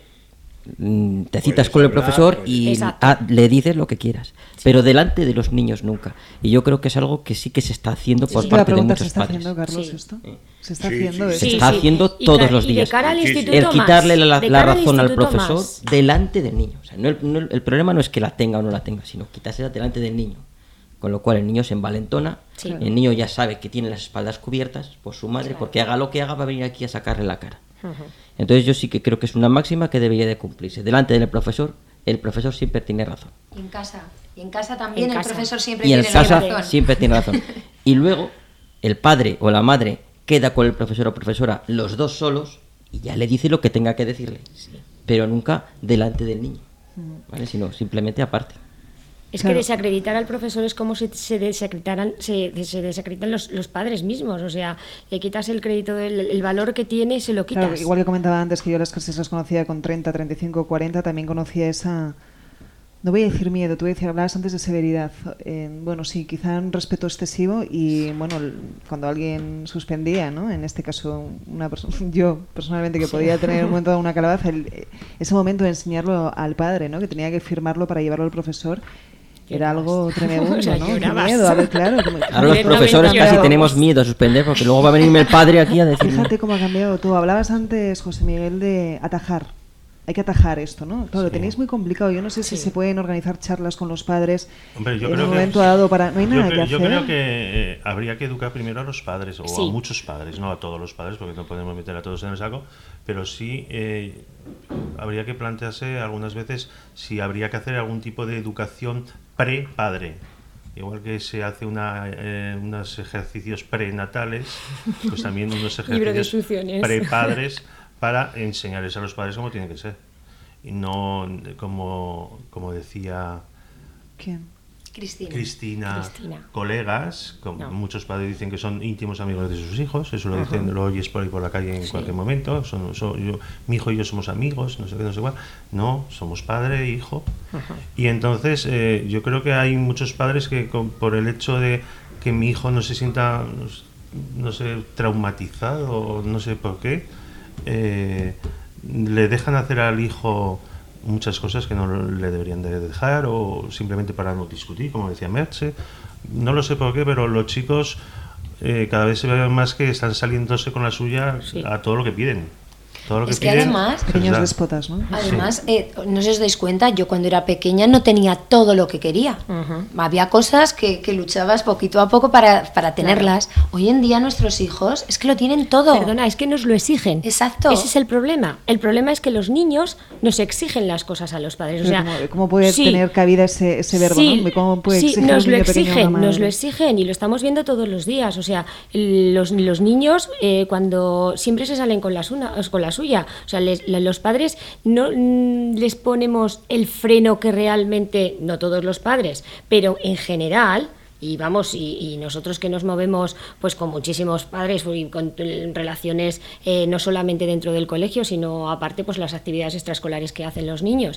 mm, te citas Puedes con el hablar, profesor puedes- y Exacto. ah, le dices lo que quieras, pero delante de los niños nunca. Y yo creo que es algo que sí que se está haciendo por Te iba a parte de preguntar, ¿se muchos está padres. haciendo, Carlos, Sí. esto? ¿Se está Sí, haciendo sí, esto? Se está haciendo Y todos ca- los y de días. cara al Muchísimo. instituto El quitarle más. la, De la cara al razón al instituto profesor más. delante del niño. O sea, no el, no el- el problema no es que la tenga o no la tenga, sino quitársela delante del niño. Con lo cual el niño se envalentona, Sí. el niño ya sabe que tiene las espaldas cubiertas por su madre, porque haga lo que haga va a venir aquí a sacarle la cara. Entonces yo sí que creo que es una máxima que debería de cumplirse. Delante del profesor, el profesor siempre tiene razón. Y en casa. Y en casa también En el casa. profesor siempre Y en tiene la casa razón. siempre tiene razón. Y luego el padre o la madre queda con el profesor o profesora los dos solos y ya le dice lo que tenga que decirle. Pero nunca delante del niño, ¿vale? Sino simplemente aparte. Es Claro. que desacreditar al profesor es como si se desacreditaran, se, se desacreditan los, los padres mismos. O sea, le quitas el crédito, del, el valor que tiene, se lo quitas. Claro, igual que comentaba antes que yo las clases las conocía con treinta, treinta y cinco, cuarenta, también conocía esa... No voy a decir miedo, tú voy a decir, hablabas antes de severidad. Eh, bueno, sí, quizá un respeto excesivo y, bueno, l- cuando alguien suspendía, ¿no? En este caso, una persona, yo personalmente que podía tener en un momento dado una calabaza, el- ese momento de enseñarlo al padre, ¿no? Que tenía que firmarlo para llevarlo al profesor. Era algo tremebundo, O sea, ¿no? Qué llorabas. miedo, a ver, claro. como- Ahora los Directamente profesores casi lloramos. tenemos miedo a suspender porque luego va a venirme el padre aquí a decir. Fíjate cómo ha cambiado todo. Hablabas antes, José Miguel, de atajar. Hay que atajar esto, ¿no? Claro, lo Sí. tenéis muy complicado. Yo no sé si Sí. se pueden organizar charlas con los padres Hombre, yo en creo un que- momento dado para... No hay Yo, nada creo, que yo hacer. creo que eh, habría que educar primero a los padres, o Sí. a muchos padres, no a todos los padres, porque no podemos meter a todos en el saco, pero sí eh, habría que plantearse algunas veces si habría que hacer algún tipo de educación pre-padre. Igual que se hace una, eh, unos ejercicios prenatales, pues también unos Libro de ejercicios instrucciones. pre-padres para enseñarles a los padres cómo tiene que ser. Y no como, como decía ¿Quién? Cristina. Cristina, Cristina. colegas, como No. muchos padres dicen que son íntimos amigos de sus hijos, eso lo dicen, lo oyes por ahí por la calle en Sí. cualquier momento, son, son- yo, mi hijo y yo somos amigos, no sé qué, no sé cuál, no, somos padre e hijo. Y entonces eh, yo creo que hay muchos padres que con- por el hecho de que mi hijo no se sienta, no s- no sé, traumatizado, no sé por qué, eh, le dejan hacer al hijo muchas cosas que no le deberían de dejar, o simplemente para no discutir, como decía Merche. No lo sé por qué, pero los chicos eh, cada vez se ven más que están saliéndose con la suya Sí. a todo lo que piden. Todo lo que Es que piden, además- se les Pequeños da. despotas, ¿no? Además, eh, no sé si os dais cuenta, yo cuando era pequeña no tenía todo lo que quería. Ujú. Había cosas que, que luchabas poquito a poco para, para tenerlas. Hoy en día nuestros hijos es que lo tienen todo. Perdona, es que nos lo exigen. Exacto. Ese es el problema. El problema es que los niños nos exigen las cosas a los padres. O Pero sea, ¿cómo, cómo puede sí, tener cabida ese, ese verbo, sí, ¿no? ¿Cómo puede sí, exigir nos un lo niño pequeño a una exigen, nos madre? lo exigen y lo estamos viendo todos los días. O sea, el- los, los niños eh, cuando siempre se salen con la, suna- con la suya. O sea, les- la- los padres no mm, les ponemos el freno que realmente, no todos los padres, pero en general. Y vamos, y, y nosotros que nos movemos pues con muchísimos padres y con eh, relaciones eh, no solamente dentro del colegio, sino aparte pues las actividades extraescolares que hacen los niños.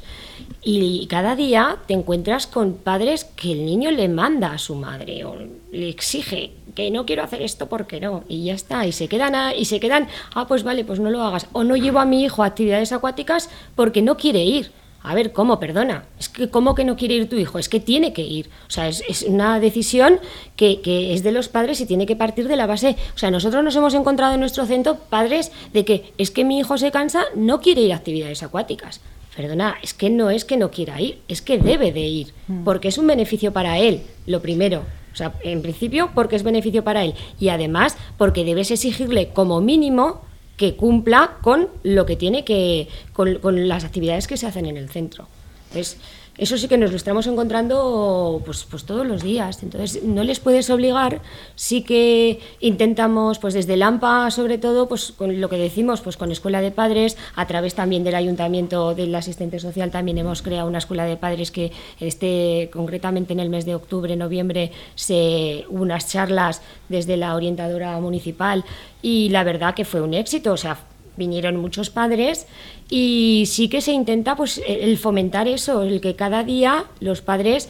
Y cada día te encuentras con padres que el niño le manda a su madre o le exige que no quiero hacer esto porque no, y ya está, y se quedan, a- y se quedan, ah, pues vale, pues no lo hagas, o no llevo a mi hijo a actividades acuáticas porque no quiere ir. A ver, ¿cómo? Perdona. Es que ¿cómo que no quiere ir tu hijo? Es que tiene que ir. O sea, es, es una decisión que, que es de los padres y tiene que partir de la base. O sea, nosotros nos hemos encontrado en nuestro centro padres de que es que mi hijo se cansa, no quiere ir a actividades acuáticas. Perdona, es que no es que no quiera ir, es que debe de ir, porque es un beneficio para él, lo primero. O sea, en principio porque es beneficio para él y además porque debes exigirle como mínimo que cumpla con lo que tiene que, con, con las actividades que se hacen en el centro. Entonces, eso sí que nos lo estamos encontrando pues, pues todos los días. Entonces, no les puedes obligar, sí que intentamos, pues desde el AMPA sobre todo, pues con lo que decimos, pues con Escuela de Padres, a través también del Ayuntamiento del Asistente Social también hemos creado una Escuela de Padres que este, concretamente en el mes de octubre, noviembre, se hubo unas charlas desde la orientadora municipal y la verdad que fue un éxito, o sea, vinieron muchos padres y sí que se intenta pues el fomentar eso, el que cada día los padres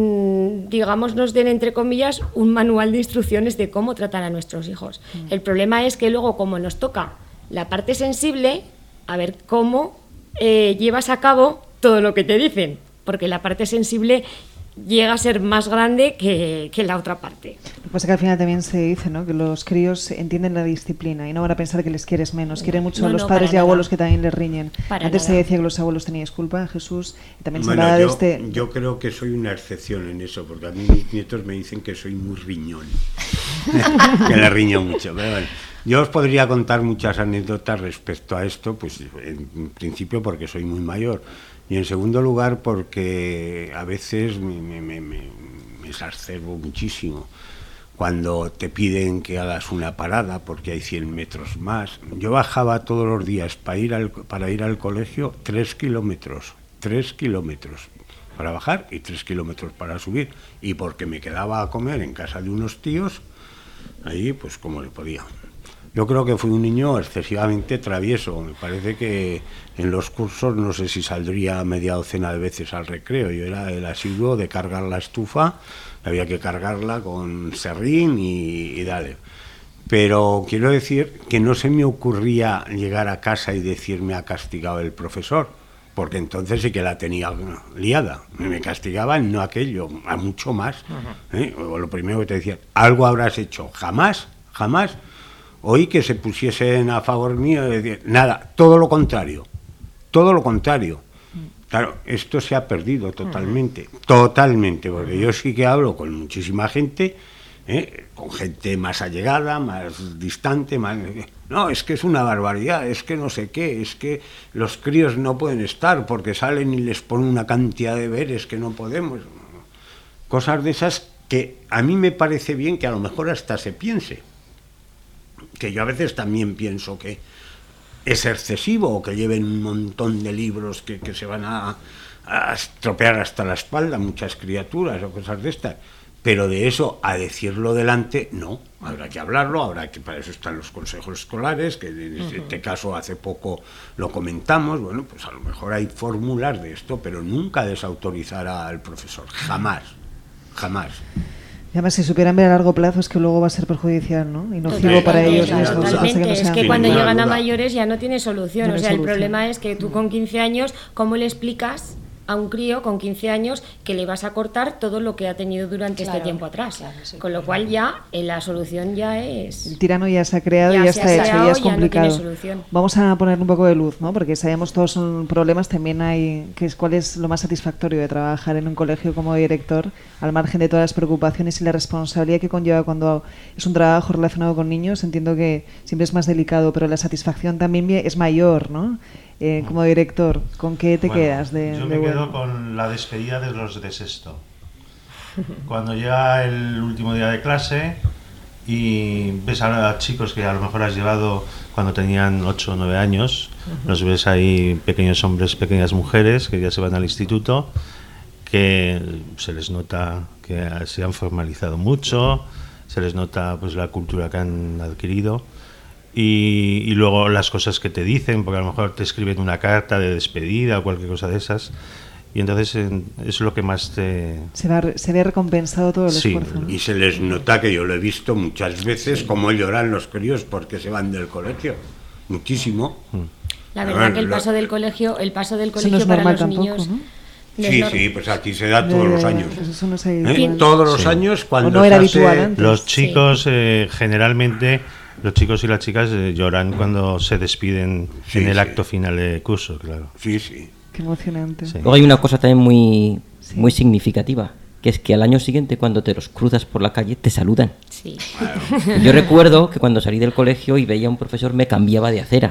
mmm, digamos nos den entre comillas un manual de instrucciones de cómo tratar a nuestros hijos. Mm. El problema es que luego como nos toca la parte sensible, a ver cómo eh, llevas a cabo todo lo que te dicen, porque la parte sensible llega a ser más grande que, que la otra parte. Lo que pasa es que al final también se dice, ¿no?, que los críos entienden la disciplina y no van a pensar que les quieres menos. Quieren mucho No, a los no, padres y para abuelos nada. que también les riñen. Para Antes se nada. decía que los abuelos teníais culpa, Jesús, y también se Bueno, hablaba de yo, este... yo creo que soy una excepción en eso, porque a mí mis nietos me dicen que soy muy riñón, que le riño mucho. Pero bueno, yo os podría contar muchas anécdotas respecto a esto, pues en principio porque soy muy mayor, y en segundo lugar porque a veces me, me, me, me, me exacerbo muchísimo. Cuando te piden que hagas una parada porque hay cien metros más. Yo bajaba todos los días para ir al, para ir al colegio tres kilómetros, tres kilómetros para bajar y tres kilómetros para subir. Y porque me quedaba a comer en casa de unos tíos, ahí pues como le podía. Yo creo que fui un niño excesivamente travieso. Me parece que en los cursos no sé si saldría media docena de veces al recreo. Yo era el asiduo de cargar la estufa, había que cargarla con serrín y, y dale. Pero quiero decir que no se me ocurría llegar a casa y decir me ha castigado el profesor, porque entonces sí que la tenía liada. Me castigaban, no aquello, a mucho más. ¿eh? O lo primero que te decía, algo habrás hecho. Jamás, jamás oí que se pusiesen a favor mío. De decir, nada, todo lo contrario. Todo lo contrario. Claro, esto se ha perdido totalmente. Totalmente, porque yo sí que hablo con muchísima gente, ¿eh? con gente más allegada, más distante, más... No, es que es una barbaridad, es que no sé qué, es que los críos no pueden estar porque salen y les ponen una cantidad de deberes que no podemos. Cosas de esas que a mí me parece bien que a lo mejor hasta se piense. Que yo a veces también pienso que es excesivo o que lleven un montón de libros que, que se van a, a estropear hasta la espalda muchas criaturas o cosas de estas. Pero de eso a decirlo delante, no, habrá que hablarlo, habrá que, para eso están los consejos escolares, que en uh-huh. este caso hace poco lo comentamos, bueno, pues a lo mejor hay fórmulas de esto, pero nunca desautorizar al profesor, jamás, jamás. Y además, si supieran ver a largo plazo, es que luego va a ser perjudicial, ¿no? Y nocivo para ellos. Claro, mismos. totalmente. Que no es que cuando ninguna llegan duda. a mayores ya no tiene solución. No o sea, solución. el problema es que tú con quince años, ¿cómo le explicas a un crío con quince años que le vas a cortar todo lo que ha tenido durante Claro, este tiempo atrás? claro, sí. Con lo cual ya eh, la solución ya es... El tirano ya se ha creado Ya y ya se está ha hecho, creado, ya es ya no complicado. tiene solución. Vamos a poner un poco de luz, ¿no? Porque sabemos todos son problemas, también hay que es cuál es lo más satisfactorio de trabajar en un colegio como director, al margen de todas las preocupaciones y la responsabilidad que conlleva cuando es un trabajo relacionado con niños. Entiendo que siempre es más delicado, pero la satisfacción también es mayor, ¿no? Eh, como director, ¿con qué te Bueno, quedas de, yo de me bueno? quedo con la despedida de los de sexto. Cuando llega el último día de clase y ves a chicos que a lo mejor has llevado cuando tenían ocho o nueve años, uh-huh. los ves ahí, pequeños hombres, pequeñas mujeres que ya se van al instituto, que se les nota que se han formalizado mucho, se les nota pues la cultura que han adquirido. Y, y luego las cosas que te dicen, porque a lo mejor te escriben una carta de despedida o cualquier cosa de esas, y entonces en, es lo que más te... Se, va, se ve recompensado todo el sí, esfuerzo, ¿no? Y se les nota, que yo lo he visto muchas veces, sí. cómo lloran los críos porque se van del colegio, muchísimo. La verdad ver, que el lo... paso del colegio, el paso del Eso colegio no es para normal los tampoco, niños... ¿no? Sí, sí, pues aquí se da todos de, los años. Pues eso no sé, ¿Eh? Todos los sí. años cuando o no era se habitual hace... antes. Los chicos sí. eh, generalmente, los chicos y las chicas eh, lloran cuando se despiden sí, en el sí. acto final de curso, claro. Sí, sí. Qué emocionante. Sí. Luego hay una cosa también muy, Sí. muy significativa, que es que al año siguiente cuando te los cruzas por la calle te saludan. Sí. Yo recuerdo que cuando salí del colegio y veía a un profesor me cambiaba de acera.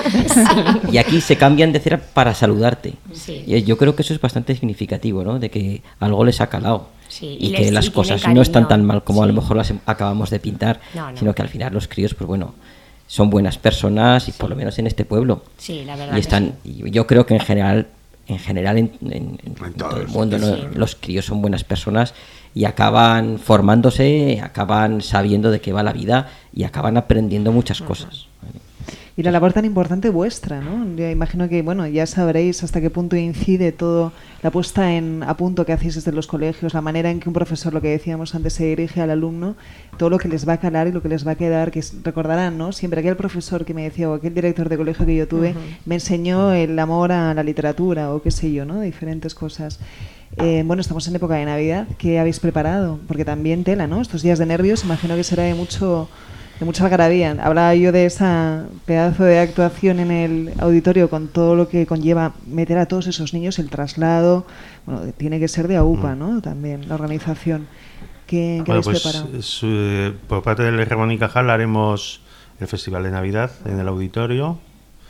Sí. Y aquí se cambian de acera para saludarte. Sí. Y yo creo que eso es bastante significativo, ¿no? De que algo les ha calado. Sí, y, y que les- las y cosas tienen no están cariño. tan mal como a lo Sí. mejor las acabamos de pintar, No, no. sino que al final los críos, pues bueno, son buenas personas y por lo menos en este pueblo. Sí, la verdad Y que están, y yo creo que en general, en general en, en- en- en todo el todos, mundo, ¿no? sí. Los críos son buenas personas y acaban formándose, acaban sabiendo de qué va la vida y acaban aprendiendo muchas cosas. Y la labor tan importante vuestra, ¿no? Yo imagino que, bueno, ya sabréis hasta qué punto incide todo la puesta en a punto que hacéis desde los colegios, la manera en que un profesor, lo que decíamos antes, se dirige al alumno, todo lo que les va a calar y lo que les va a quedar, que es- recordarán, ¿no? Siempre aquel profesor que me decía, o aquel director de colegio que yo tuve, Ujú. me enseñó el amor a la literatura, o qué sé yo, ¿no? Diferentes cosas. Eh, bueno, estamos en época de Navidad. ¿Qué habéis preparado? Porque también tela, ¿no? Estos días de nervios, imagino que será de mucho... de mucha algarabía. Hablaba yo de esa pedazo de actuación en el auditorio con todo lo que conlleva meter a todos esos niños, el traslado, bueno, tiene que ser de AUPA, ¿no? También la organización. ¿Qué, qué Bueno, habéis pues preparado? es, eh, por parte del Ramón y Cajal haremos el Festival de Navidad en el auditorio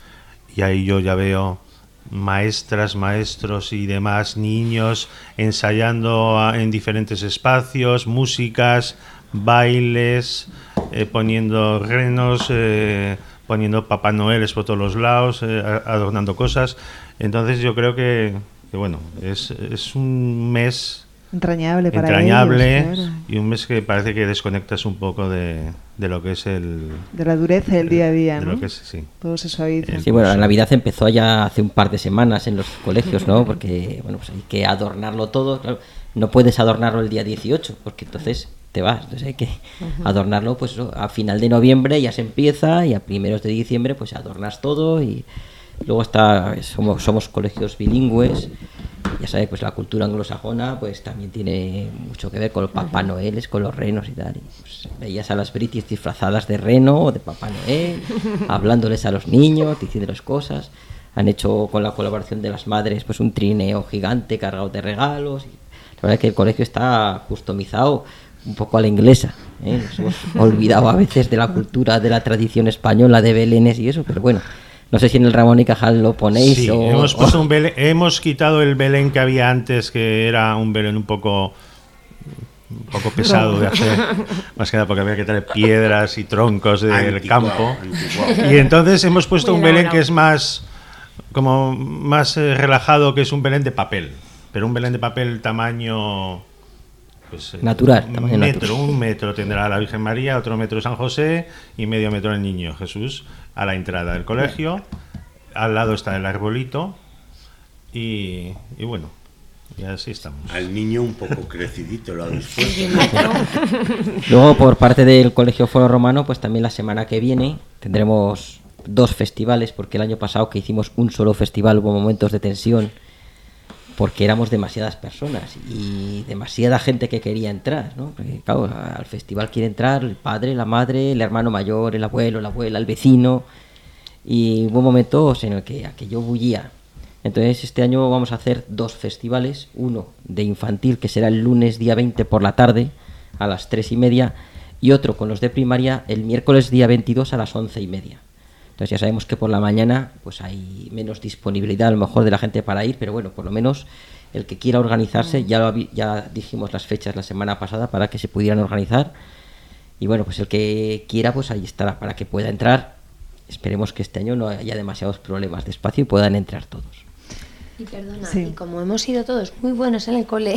y ahí yo ya veo maestras, maestros y demás niños ensayando a- en diferentes espacios, músicas, bailes, eh, poniendo renos, eh, poniendo Papá Noeles por todos los lados, eh, a- adornando cosas. Entonces yo creo que, que bueno, es, es un mes Entrañable para entrañable ellos, claro. y un mes que parece que desconectas un poco de, de lo que es el... De la dureza del día a día, de ¿no? lo que es, sí. Todo se suaviza. Sí, bueno, la Navidad empezó ya hace un par de semanas en los colegios, ¿no? Porque, bueno, pues hay que adornarlo todo. Claro, no puedes adornarlo el día dieciocho, porque entonces te vas. Entonces hay que adornarlo, pues eso, a final de noviembre ya se empieza y a primeros de diciembre pues adornas todo y Luego está, somos, somos colegios bilingües. Ya sabes, pues la cultura anglosajona pues también tiene mucho que ver con el Papá Noel, con los renos y tal. Y, pues, veías a las british disfrazadas de reno o de Papá Noel, hablándoles a los niños, diciéndoles cosas. Han hecho con la colaboración de las madres pues un trineo gigante cargado de regalos. Y la verdad es que el colegio está customizado un poco a la inglesa, ¿eh? Nos hemos olvidado a veces de la cultura, de la tradición española, de belenes y eso, pero bueno. No sé si en el Ramón y Cajal lo ponéis. Sí, o... hemos, puesto un Belén, hemos quitado el Belén que había antes, que era un Belén un poco, un poco pesado de hacer, más que nada porque había que traer piedras y troncos del Anticuado, campo. anticuado. Y entonces hemos puesto Muy un Belén elaborado. que es más, como más eh, relajado, que es un Belén de papel. Pero un Belén de papel tamaño... Pues, eh, Natural, un tamaño metro, natural. un metro tendrá la Virgen María, otro metro San José y medio metro el niño Jesús a la entrada del colegio. Al lado está el arbolito y, y bueno, y así estamos. Al niño un poco crecidito lo habéis puesto. Luego, por parte del Colegio Foro Romano, pues también la semana que viene tendremos dos festivales, porque el año pasado que hicimos un solo festival hubo momentos de tensión, porque éramos demasiadas personas y demasiada gente que quería entrar, ¿no? Porque, claro, al festival quiere entrar el padre, la madre, el hermano mayor, el abuelo, la abuela, el vecino, y hubo momentos en el que aquello bullía. Entonces este año vamos a hacer dos festivales, uno de infantil, que será el lunes día veinte por la tarde a las tres y media, y otro con los de primaria el miércoles día veintidós a las once y media. Entonces ya sabemos que por la mañana pues hay menos disponibilidad a lo mejor de la gente para ir, pero bueno, por lo menos el que quiera organizarse, ya, lo, ya dijimos las fechas la semana pasada para que se pudieran organizar, y bueno, pues el que quiera pues ahí estará para que pueda entrar. Esperemos que este año no haya demasiados problemas de espacio y puedan entrar todos. Y perdona, Sí. y como hemos sido todos muy buenos en el cole,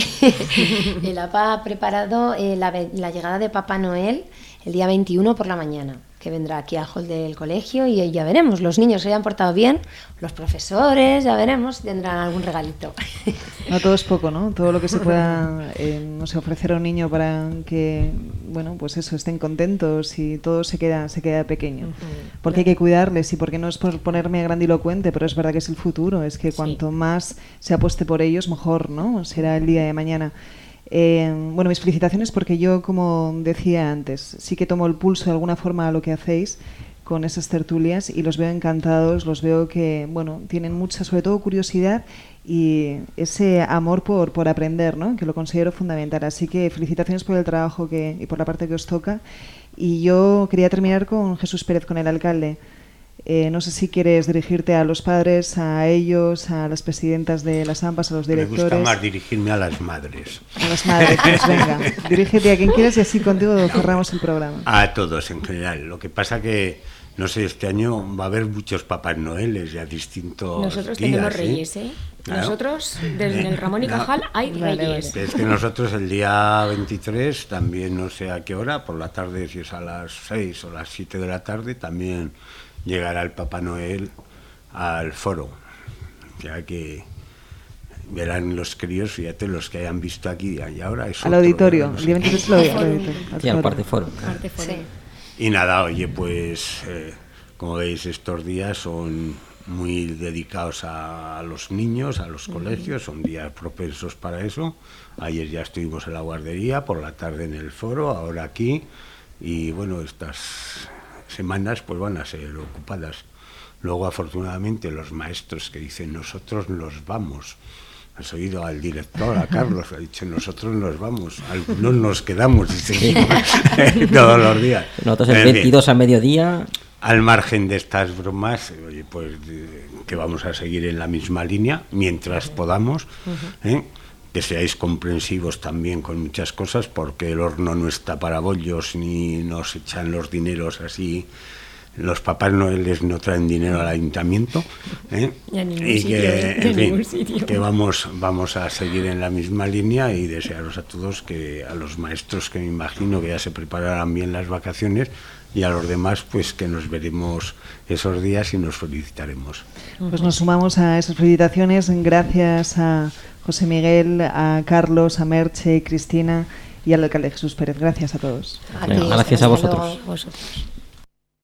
el A P A ha preparado eh, la, ve- la llegada de Papá Noel el día veintiuno por la mañana, que vendrá aquí al hall del colegio y ya veremos, los niños se han portado bien, los profesores, ya veremos, tendrán algún regalito. No todo es poco, ¿no? Todo lo que se pueda eh, no sé, ofrecer a un niño para que, bueno, pues eso, estén contentos y todo se queda, se queda pequeño. Porque hay que cuidarles y porque no es por ponerme grandilocuente, pero es verdad que es el futuro, es que cuanto más se apueste por ellos, mejor, ¿no? Será el día de mañana. Eh, bueno, mis felicitaciones porque yo, como decía antes, sí que tomo el pulso de alguna forma a lo que hacéis con esas tertulias y los veo encantados, los veo que, bueno, tienen mucha, sobre todo, curiosidad y ese amor por, por aprender, ¿no? Que lo considero fundamental. Así que felicitaciones por el trabajo que, y por la parte que os toca. Y yo quería terminar con Jesús Pérez, con el alcalde. Eh, no sé si quieres dirigirte a los padres, a ellos, a las presidentas de las AMPAs, a los Me directores. gusta más dirigirme a las madres. A las madres, pues venga, dirígete a quien quieras y así contigo cerramos el programa. A todos en general. Lo que pasa que, no sé, este año va a haber muchos Papás Noeles ya distintos Nosotros días, tenemos ¿eh? reyes, ¿eh? Claro. Nosotros, desde el Ramón y No. Cajal, hay Vale, reyes. Es que nosotros el día veintitrés, también no sé a qué hora, por la tarde, si es a las seis o las siete de la tarde, también llegará el Papá Noel al foro. Ya que verán los críos, fíjate, los que hayan visto aquí y ahora. Es Al otro, auditorio, no sé. el día veintitrés al auditorio. al Sí, al foro. parte foro. Arte foro. Y nada, oye, pues eh, como veis, estos días son muy dedicados a, a los niños, a los colegios, son días propensos para eso. Ayer ya estuvimos en la guardería, por la tarde en el foro, ahora aquí, y bueno, estas semanas pues van a ser ocupadas. Luego, afortunadamente, los maestros que dicen nosotros nos vamos. Has oído al director, a Carlos, ha dicho nosotros nos vamos, algunos nos quedamos y seguimos todos los días. Nosotros el En fin, veintidós a mediodía. al margen de estas bromas, oye, pues eh, que vamos a seguir en la misma línea mientras podamos, ¿eh? Que seáis comprensivos también con muchas cosas, porque el horno no está para bollos ni nos echan los dineros así. Los Papás Noeles no traen dinero al ayuntamiento, ¿eh? Y a ningún y sitio, que, de en fin, ningún sitio. que vamos, vamos a seguir en la misma línea y desearos a todos, que a los maestros, que me imagino que ya se prepararán bien las vacaciones, y a los demás pues que nos veremos esos días y nos felicitaremos. Pues nos sumamos a esas felicitaciones. Gracias a José Miguel, a Carlos, a Merche, Cristina y al alcalde Jesús Pérez. Gracias a todos. A ti, Gracias a hasta vosotros. luego. Vosotros.